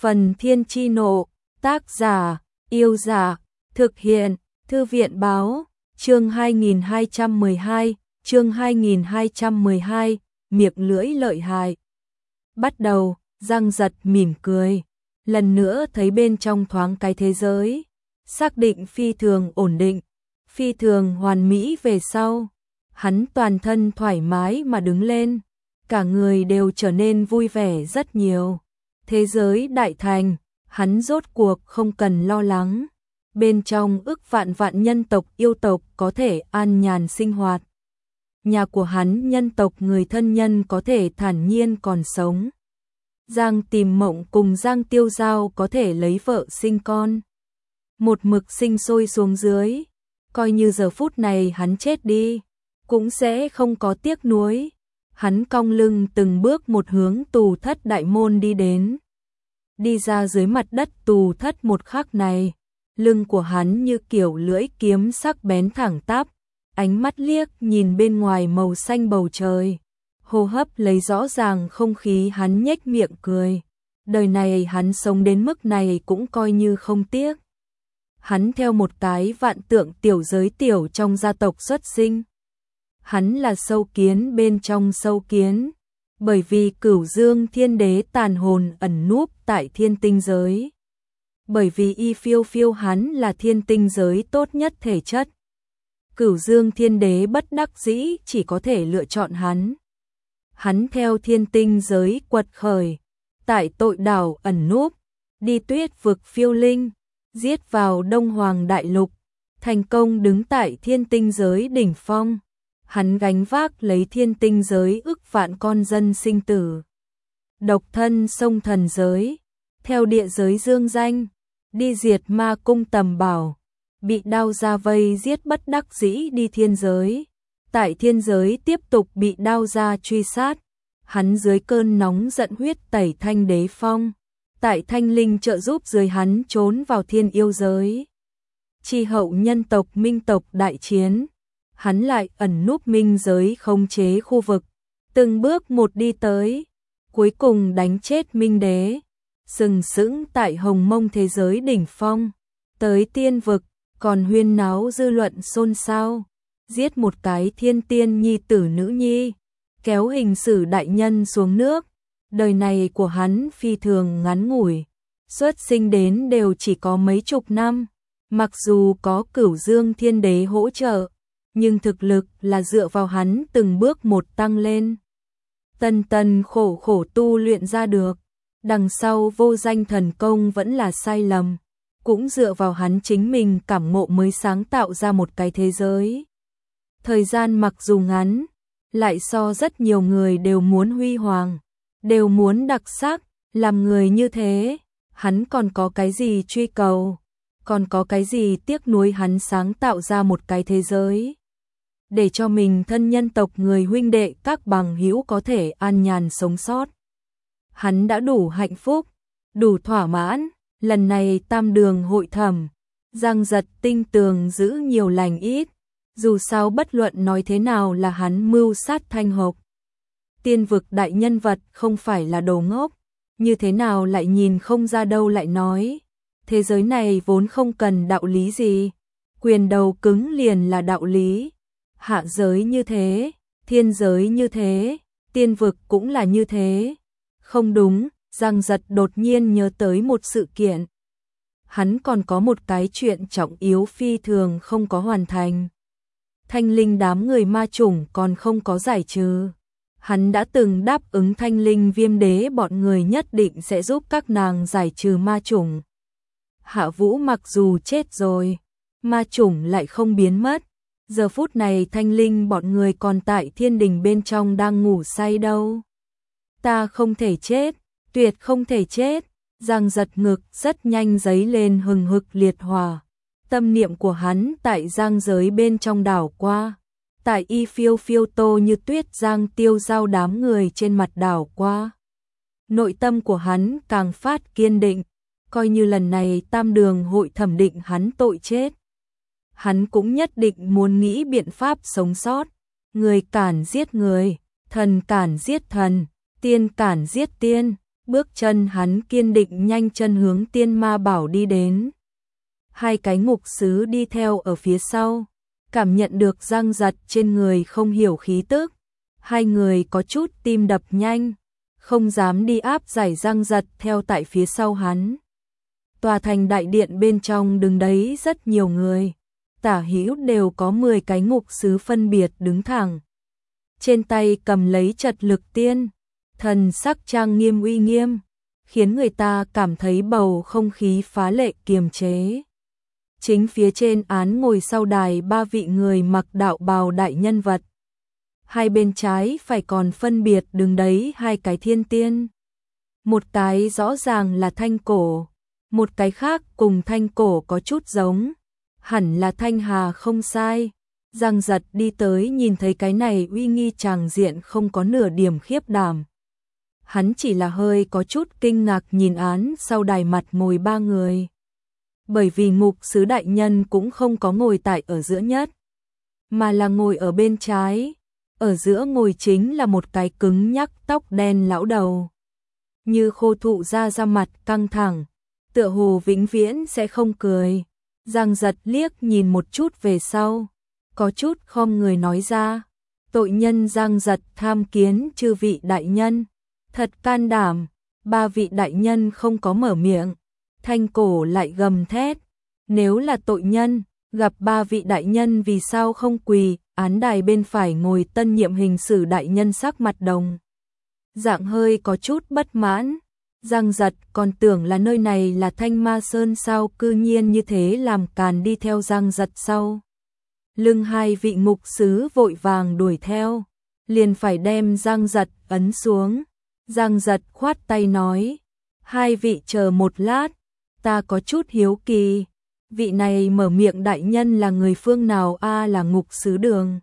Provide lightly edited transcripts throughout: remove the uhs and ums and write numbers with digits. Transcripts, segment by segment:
Phần Thiên Chi Nộ, tác giả, Yêu Giả, thực hiện, Thư viện Báo, chương 2212, miệng lưỡi lợi hại. Bắt đầu, Giang Giật mỉm cười, lần nữa thấy bên trong thoáng cái thế giới, xác định phi thường ổn định, phi thường hoàn mỹ về sau. Hắn toàn thân thoải mái mà đứng lên, cả người đều trở nên vui vẻ rất nhiều. Thế giới đại thành, hắn rốt cuộc không cần lo lắng. Bên trong ức vạn vạn nhân tộc yêu tộc có thể an nhàn sinh hoạt. Nhà của hắn nhân tộc người thân nhân có thể thản nhiên còn sống. Giang Tìm Mộng cùng Giang Tiêu Giao có thể lấy vợ sinh con. Một mực sinh sôi xuống dưới, coi như giờ phút này hắn chết đi, cũng sẽ không có tiếc nuối. Hắn cong lưng từng bước một hướng tù thất đại môn đi đến. Đi ra dưới mặt đất tù thất một khắc này, lưng của hắn như kiểu lưỡi kiếm sắc bén thẳng tắp, ánh mắt liếc nhìn bên ngoài màu xanh bầu trời, hô hấp lấy rõ ràng không khí, hắn nhếch miệng cười. Đời này hắn sống đến mức này cũng coi như không tiếc. Hắn theo một cái vạn tượng tiểu giới tiểu trong gia tộc xuất sinh. Hắn là sâu kiến bên trong sâu kiến, bởi vì Cửu Dương Thiên Đế tàn hồn ẩn núp tại thiên tinh giới. Bởi vì Y Phiêu Phiêu hắn là thiên tinh giới tốt nhất thể chất. Cửu Dương Thiên Đế bất đắc dĩ chỉ có thể lựa chọn hắn. Hắn theo thiên tinh giới quật khởi, tại tội đảo ẩn núp, đi tuyết vực phiêu linh, giết vào Đông Hoàng Đại Lục, thành công đứng tại thiên tinh giới đỉnh phong. Hắn gánh vác lấy thiên tinh giới ức vạn con dân sinh tử. Độc thân sông thần giới, theo địa giới dương danh, đi diệt ma cung tầm bảo, bị đao ra vây giết bất đắc dĩ đi thiên giới. Tại thiên giới tiếp tục bị đao ra truy sát, hắn dưới cơn nóng giận huyết tẩy thanh đế phong. Tại thanh linh trợ giúp dưới hắn trốn vào thiên yêu giới. Chi hậu nhân tộc minh tộc đại chiến, hắn lại ẩn núp minh giới khống chế khu vực, từng bước một đi tới, cuối cùng đánh chết minh đế, sừng sững tại hồng mông thế giới đỉnh phong. Tới tiên vực, còn huyên náo dư luận xôn xao, giết một cái thiên tiên nhi tử nữ nhi, kéo hình sử đại nhân xuống nước. Đời này của hắn phi thường ngắn ngủi, xuất sinh đến đều chỉ có mấy chục năm. Mặc dù có Cửu Dương Thiên Đế hỗ trợ, nhưng thực lực là dựa vào hắn từng bước một tăng lên. Tần tần khổ khổ tu luyện ra được, đằng sau vô danh thần công vẫn là sai lầm, cũng dựa vào hắn chính mình cảm ngộ mới sáng tạo ra một cái thế giới. Thời gian mặc dù ngắn, lại so rất nhiều người đều muốn huy hoàng, đều muốn đặc sắc. Làm người như thế, hắn còn có cái gì truy cầu, còn có cái gì tiếc nuối. Hắn sáng tạo ra một cái thế giới để cho mình thân nhân tộc người huynh đệ các bằng hữu có thể an nhàn sống sót. Hắn đã đủ hạnh phúc, đủ thỏa mãn. Lần này tam đường hội thẩm, Giang Giật tinh tường giữ nhiều lành ít, dù sao bất luận nói thế nào là hắn mưu sát Thanh Hộc. Tiên vực đại nhân vật không phải là đồ ngốc, như thế nào lại nhìn không ra đâu. Lại nói, thế giới này vốn không cần đạo lý gì, quyền đầu cứng liền là đạo lý. Hạ giới như thế, thiên giới như thế, tiên vực cũng là như thế. Không đúng, Giang Giật đột nhiên nhớ tới một sự kiện. Hắn còn có một cái chuyện trọng yếu phi thường không có hoàn thành. Thanh linh đám người ma chủng còn không có giải trừ. Hắn đã từng đáp ứng Thanh linh viêm đế bọn người nhất định sẽ giúp các nàng giải trừ ma chủng. Hạ Vũ mặc dù chết rồi, ma chủng lại không biến mất. Giờ phút này Thanh linh bọn người còn tại thiên đình bên trong đang ngủ say đâu. Ta không thể chết, tuyệt không thể chết. Giang Giật ngực rất nhanh dấy lên hừng hực liệt hỏa. Tâm niệm của hắn tại giang giới bên trong đảo qua, tại Y Phiêu Phiêu Tô Như Tuyết Giang Tiêu Giao đám người trên mặt đảo qua. Nội tâm của hắn càng phát kiên định, coi như lần này tam đường hội thẩm định hắn tội chết, hắn cũng nhất định muốn nghĩ biện pháp sống sót. Người cản giết người, thần cản giết thần, tiên cản giết tiên, Bước chân hắn kiên định nhanh chân hướng Tiên Ma Bảo đi đến. Hai cái ngục sứ đi theo ở phía sau, cảm nhận được Giang Giật trên người không hiểu khí tức. Hai người có chút tim đập nhanh, không dám đi áp giải Giang Giật theo tại phía sau hắn. Tòa thành đại điện bên trong đứng đấy rất nhiều người, tả hữu đều có 10 cái ngục sứ phân biệt đứng thẳng. Trên tay cầm lấy trật lực tiên, thần sắc trang nghiêm uy nghiêm, khiến người ta cảm thấy bầu không khí phá lệ kiềm chế. Chính phía trên án ngồi sau đài 3 vị người mặc đạo bào đại nhân vật. Hai bên trái phải còn phân biệt đứng đấy hai cái thiên tiên. Một cái rõ ràng là Thanh Cổ, một cái khác cùng Thanh Cổ có chút giống, hẳn là Thanh Hà không sai. Giang Giật đi tới nhìn thấy cái này uy nghi tràng diện không có nửa điểm khiếp đảm. Hắn chỉ là hơi có chút kinh ngạc nhìn án sau đài mặt ngồi 3 người. Bởi vì ngục sứ đại nhân cũng không có ngồi tại ở giữa nhất, mà là ngồi ở bên trái. Ở giữa ngồi chính là một cái cứng nhắc tóc đen lão đầu. Như khô thụ ra mặt căng thẳng, tựa hồ vĩnh viễn sẽ không cười. Giang Giật liếc nhìn một chút về sau, có chút khom người nói ra. Tội nhân Giang Giật tham kiến chư vị đại nhân. Thật can đảm, 3 vị đại nhân không có mở miệng. Thanh Cổ lại gầm thét. Nếu là tội nhân, gặp 3 vị đại nhân vì sao không quỳ? Án đài bên phải ngồi tân nhiệm hình sử đại nhân sắc mặt đồng dạng hơi có chút bất mãn. Giang Giật còn tưởng là nơi này là Thanh Ma Sơn sao, cư nhiên như thế làm càn đi theo Giang Giật sau. Lưng hai vị ngục sứ vội vàng đuổi theo, liền phải đem Giang Giật ấn xuống. Giang Giật khoát tay nói, hai vị chờ một lát, ta có chút hiếu kỳ. Vị này mở miệng đại nhân là người phương nào a, là ngục sứ đường,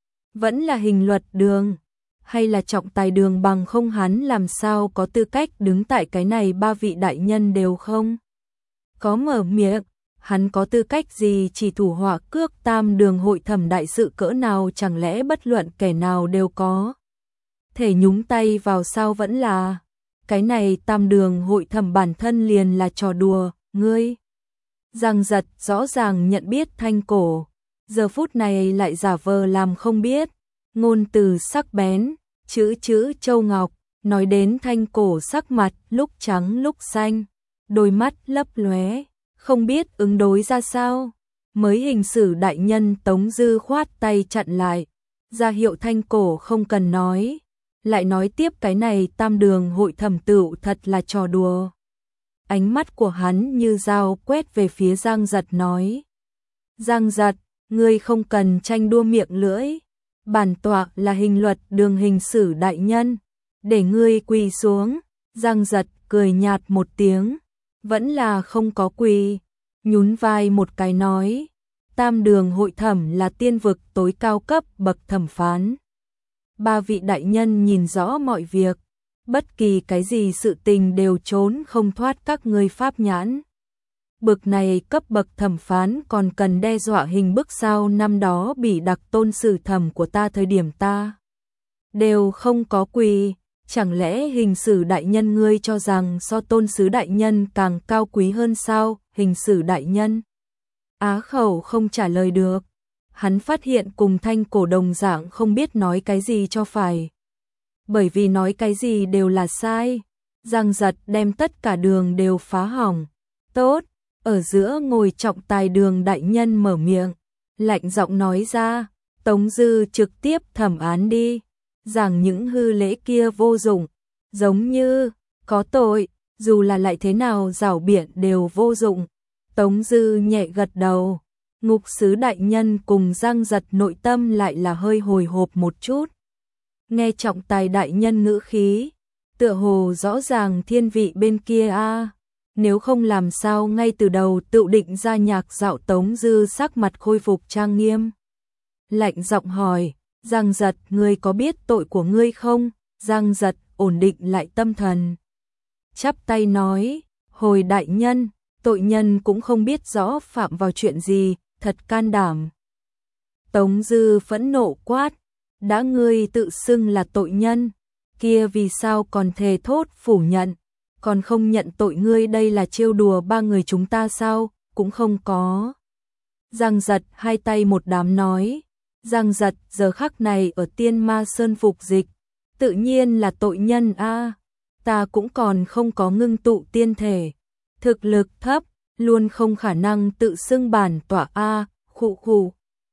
vẫn là hình luật đường, hay là trọng tài đường, bằng không hắn làm sao có tư cách đứng tại cái này 3 vị đại nhân đều không có mở miệng. Hắn có tư cách gì chỉ thủ họa cước tam đường hội thẩm đại sự cỡ nào, chẳng lẽ bất luận kẻ nào đều có thể nhúng tay vào sao? Vẫn là cái này tam đường hội thẩm bản thân liền là trò đùa, ngươi. Giang Giật rõ ràng nhận biết Thanh Cổ, giờ phút này lại giả vờ làm không biết, ngôn từ sắc bén, chữ châu ngọc, nói đến Thanh Cổ sắc mặt lúc trắng lúc xanh, đôi mắt lấp lóe, không biết ứng đối ra sao. Mới hình sử đại nhân Tống Dư khoát tay chặn lại, ra hiệu Thanh Cổ không cần nói, lại nói tiếp cái này tam đường hội thẩm tựu thật là trò đùa. Ánh mắt của hắn như dao quét về phía Giang Giật nói, Giang Giật, ngươi không cần tranh đua miệng lưỡi, bản tọa là hình luật đường hình sử đại nhân, để ngươi quỳ xuống. Giang Giật cười nhạt một tiếng, vẫn là không có quỳ, nhún vai một cái nói, tam đường hội thẩm là tiên vực tối cao cấp bậc thẩm phán. 3 vị đại nhân nhìn rõ mọi việc, bất kỳ cái gì sự tình đều trốn không thoát các ngươi pháp nhãn. Bực này cấp bậc thẩm phán còn cần đe dọa hình bức sao? Năm đó Bỉ Đặc tôn xử thẩm của ta thời điểm ta đều không có quỳ, chẳng lẽ hình sử đại nhân ngươi cho rằng so tôn sứ đại nhân càng cao quý hơn sao? Hình sử đại nhân á khẩu không trả lời được, hắn phát hiện cùng Thanh Cổ đồng dạng không biết nói cái gì cho phải, bởi vì nói cái gì đều là sai. Giang Giật đem tất cả đường đều phá hỏng. Tốt, ở giữa ngồi trọng tài đường đại nhân mở miệng, lạnh giọng nói ra, Tống Dư trực tiếp thẩm án đi, rằng những hư lễ kia vô dụng, giống như có tội, dù là lại thế nào giảo biện đều vô dụng. Tống Dư nhẹ gật đầu, ngục sứ đại nhân cùng Giang Giật nội tâm lại là hơi hồi hộp một chút. Nghe trọng tài đại nhân ngữ khí, tựa hồ rõ ràng thiên vị bên kia a, nếu không làm sao ngay từ đầu tự định ra nhạc dạo. Tống Dư sắc mặt khôi phục trang nghiêm, lạnh giọng hỏi, Giang Giật, ngươi có biết tội của ngươi không? Giang Giật ổn định lại tâm thần, chắp tay nói, hồi đại nhân, tội nhân cũng không biết rõ phạm vào chuyện gì, thật can đảm. Tống Dư phẫn nộ quát, đã ngươi tự xưng là tội nhân, kia vì sao còn thề thốt phủ nhận? còn không nhận tội, ngươi đây là trêu đùa ba người chúng ta sao? Cũng không có. Giang Giật hai tay một đám nói. Giang Giật giờ khắc này ở Tiên Ma Sơn phục dịch, tự nhiên là tội nhân a. Ta cũng còn không có ngưng tụ tiên thể, thực lực thấp, luôn không khả năng tự xưng bản tỏa a. Khụ khụ.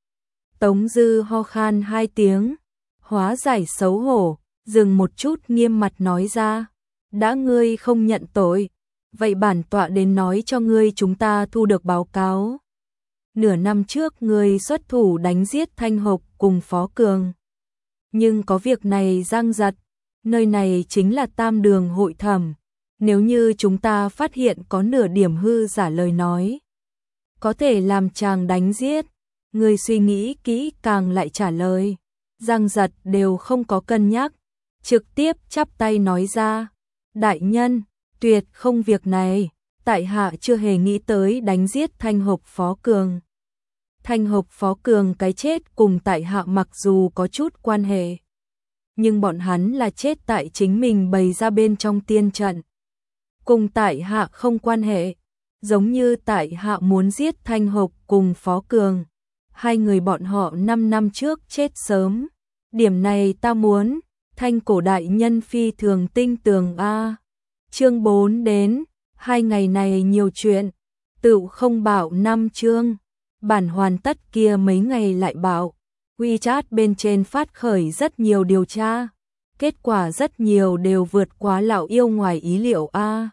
Tống Dư ho khan hai tiếng, hóa giải xấu hổ, dừng một chút nghiêm mặt nói ra. Đã ngươi không nhận tội, vậy bản tọa đến nói cho ngươi chúng ta thu được báo cáo. Nửa năm trước ngươi xuất thủ đánh giết Thanh Hộc cùng Phó Cường. Nhưng có việc này Giang Giật, nơi này chính là Tam Đường hội thẩm. Nếu như chúng ta phát hiện có nửa điểm hư giả lời nói, có thể làm chàng đánh giết. Ngươi suy nghĩ kỹ càng lại trả lời. Giang Giật đều không có cân nhắc, trực tiếp chắp tay nói ra. Đại nhân, tuyệt không việc này, tại hạ chưa hề nghĩ tới đánh giết Thanh Hộc Phó Cường. Thanh Hộc Phó Cường cái chết cùng tại hạ mặc dù có chút quan hệ, nhưng bọn hắn là chết tại chính mình bày ra bên trong tiên trận. Cùng tại hạ không quan hệ, giống như tại hạ muốn giết Thanh Hộc cùng Phó Cường. Hai người bọn họ 5 năm trước chết sớm. Điểm này ta muốn, Thanh cổ đại nhân phi thường tinh tường a. Chương 4 đến, 2 ngày này nhiều chuyện, tựu không bảo 5 chương. Bản hoàn tất kia mấy ngày lại bảo. WeChat bên trên phát khởi rất nhiều điều tra. Kết quả rất nhiều đều vượt quá lão yêu ngoài ý liệu a.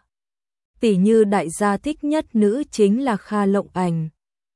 Tỷ như đại gia thích nhất nữ chính là Kha Lộng Ảnh.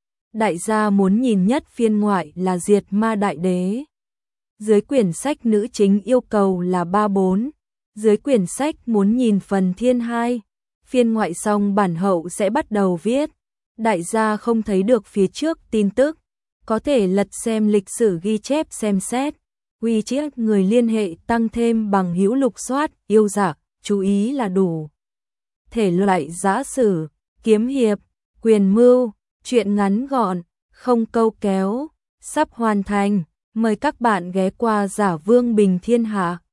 Đại gia muốn nhìn nhất phiên ngoại là Diệt Ma Đại Đế. Dưới quyển sách nữ chính yêu cầu là 3-4. Dưới quyển sách muốn nhìn phần thiên 2. Phiên ngoại xong bản hậu sẽ bắt đầu viết. Đại gia không thấy được phía trước tin tức, có thể lật xem lịch sử ghi chép xem xét. WeChat người liên hệ tăng thêm bằng hữu lục soát, yêu giả, chú ý là đủ. Thể loại giã sử, kiếm hiệp, quyền mưu, truyện ngắn gọn, không câu kéo, sắp hoàn thành. Mời các bạn ghé qua Giả Vương Bình Thiên Hạ.